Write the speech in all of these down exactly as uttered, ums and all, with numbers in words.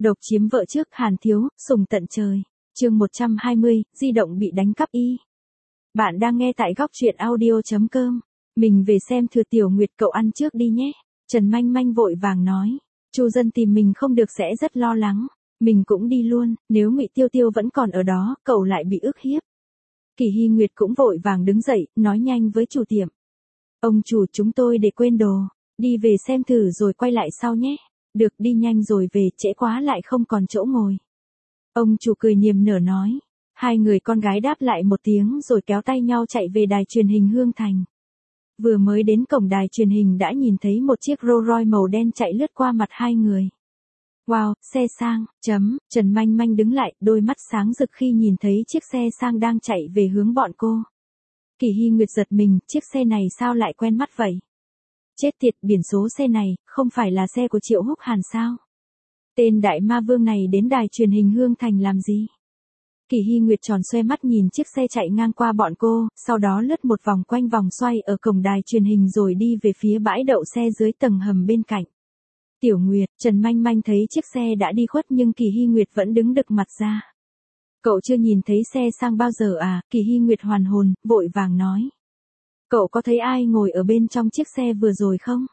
Độc chiếm vợ trước Hàn Thiếu, sùng tận trời. Chương một trăm hai mươi, di động bị đánh cắp y. Bạn đang nghe tại góc truyện audio chấm com. Mình về xem Thừa Tiểu Nguyệt, cậu ăn trước đi nhé. Trần Manh Manh vội vàng nói. Chu Dân tìm mình không được sẽ rất lo lắng. Mình cũng đi luôn, nếu Ngụy Tiêu Tiêu vẫn còn ở đó, cậu lại bị ức hiếp. Kỳ Hy Nguyệt cũng vội vàng đứng dậy, nói nhanh với chủ tiệm. Ông chủ, chúng tôi để quên đồ, đi về xem thử rồi quay lại sau nhé. Được, đi nhanh rồi về, trễ quá lại không còn chỗ ngồi. Ông chủ cười niềm nở nói. Hai người con gái đáp lại một tiếng rồi kéo tay nhau chạy về đài truyền hình Hương Thành. Vừa mới đến cổng đài truyền hình đã nhìn thấy một chiếc Rolls Royce màu đen chạy lướt qua mặt hai người. Wow, xe sang, chấm, Trần Manh Manh đứng lại, đôi mắt sáng rực khi nhìn thấy chiếc xe sang đang chạy về hướng bọn cô. Kỳ Hy Nguyệt giật mình, chiếc xe này sao lại quen mắt vậy? Chết tiệt, biển số xe này, không phải là xe của Triệu Húc Hàn sao? Tên đại ma vương này đến đài truyền hình Hương Thành làm gì? Kỳ Hy Nguyệt tròn xoe mắt nhìn chiếc xe chạy ngang qua bọn cô, sau đó lướt một vòng quanh vòng xoay ở cổng đài truyền hình rồi đi về phía bãi đậu xe dưới tầng hầm bên cạnh. Tiểu Nguyệt, Trần Manh Manh thấy chiếc xe đã đi khuất nhưng Kỳ Hy Nguyệt vẫn đứng đực mặt ra. Cậu chưa nhìn thấy xe sang bao giờ à? Kỳ Hy Nguyệt hoàn hồn, vội vàng nói. Cậu có thấy ai ngồi ở bên trong chiếc xe vừa rồi không?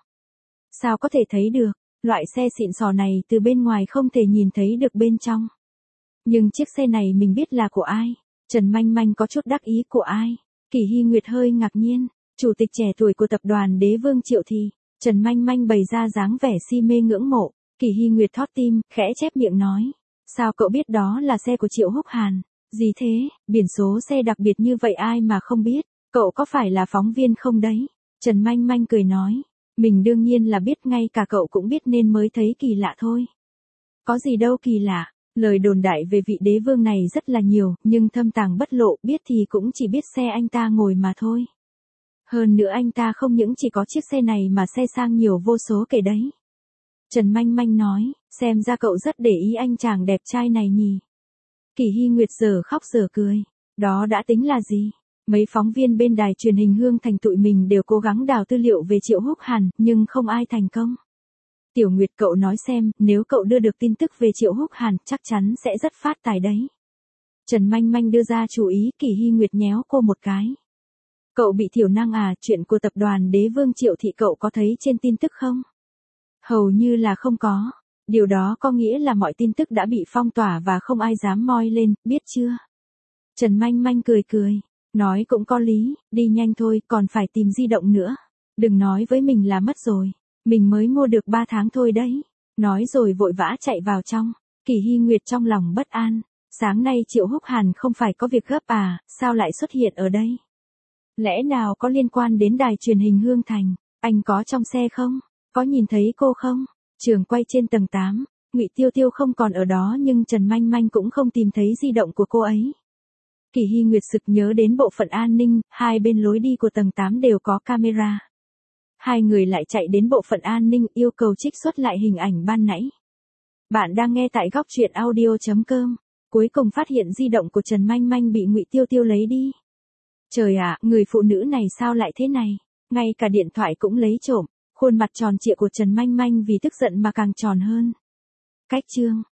Sao có thể thấy được, loại xe xịn sò này từ bên ngoài không thể nhìn thấy được bên trong. Nhưng chiếc xe này mình biết là của ai? Trần Manh Manh có chút đắc ý của ai? Kỳ Hy Nguyệt hơi ngạc nhiên, chủ tịch trẻ tuổi của tập đoàn Đế Vương Triệu thì. Trần Manh Manh bày ra dáng vẻ si mê ngưỡng mộ, Kỳ Hy Nguyệt thót tim, khẽ chép miệng nói. Sao cậu biết đó là xe của Triệu Húc Hàn? Gì thế, biển số xe đặc biệt như vậy ai mà không biết, cậu có phải là phóng viên không đấy? Trần Manh Manh cười nói, mình đương nhiên là biết, ngay cả cậu cũng biết nên mới thấy kỳ lạ thôi. Có gì đâu kỳ lạ, lời đồn đại về vị đế vương này rất là nhiều, nhưng thâm tàng bất lộ, biết thì cũng chỉ biết xe anh ta ngồi mà thôi. Hơn nữa anh ta không những chỉ có chiếc xe này mà xe sang nhiều vô số kể đấy. Trần Manh Manh nói, xem ra cậu rất để ý anh chàng đẹp trai này nhỉ. Kỳ Hy Nguyệt giờ khóc giờ cười, đó đã tính là gì? Mấy phóng viên bên đài truyền hình Hương Thành tụi mình đều cố gắng đào tư liệu về Triệu Húc Hàn, nhưng không ai thành công. Tiểu Nguyệt, cậu nói xem, nếu cậu đưa được tin tức về Triệu Húc Hàn, chắc chắn sẽ rất phát tài đấy. Trần Manh Manh đưa ra chủ ý, Kỳ Hy Nguyệt nhéo cô một cái. Cậu bị thiểu năng à, chuyện của tập đoàn Đế Vương Triệu thị cậu có thấy trên tin tức không? Hầu như là không có. Điều đó có nghĩa là mọi tin tức đã bị phong tỏa và không ai dám moi lên, biết chưa? Trần Manh Manh cười cười, nói cũng có lý, đi nhanh thôi, còn phải tìm di động nữa. Đừng nói với mình là mất rồi, mình mới mua được ba tháng thôi đấy. Nói rồi vội vã chạy vào trong. Kỳ Hy Nguyệt trong lòng bất an, sáng nay Triệu Húc Hàn không phải có việc gấp à, sao lại xuất hiện ở đây? Lẽ nào có liên quan đến đài truyền hình Hương Thành? Anh có trong xe không? Có nhìn thấy cô không? Trường quay trên tầng tám, Ngụy Tiêu Tiêu không còn ở đó nhưng Trần Manh Manh cũng không tìm thấy di động của cô ấy. Kỳ Hy Nguyệt sực nhớ đến bộ phận an ninh, hai bên lối đi của tầng tám đều có camera. Hai người lại chạy đến bộ phận an ninh yêu cầu trích xuất lại hình ảnh ban nãy. Bạn đang nghe tại góc truyện audio chấm com. Cuối cùng phát hiện di động của Trần Manh Manh bị Ngụy Tiêu Tiêu lấy đi. Trời ạ, người phụ nữ này sao lại thế này? Ngay cả điện thoại cũng lấy trộm. Khuôn mặt tròn trịa của Trần Manh Manh vì tức giận mà càng tròn hơn. Cách chương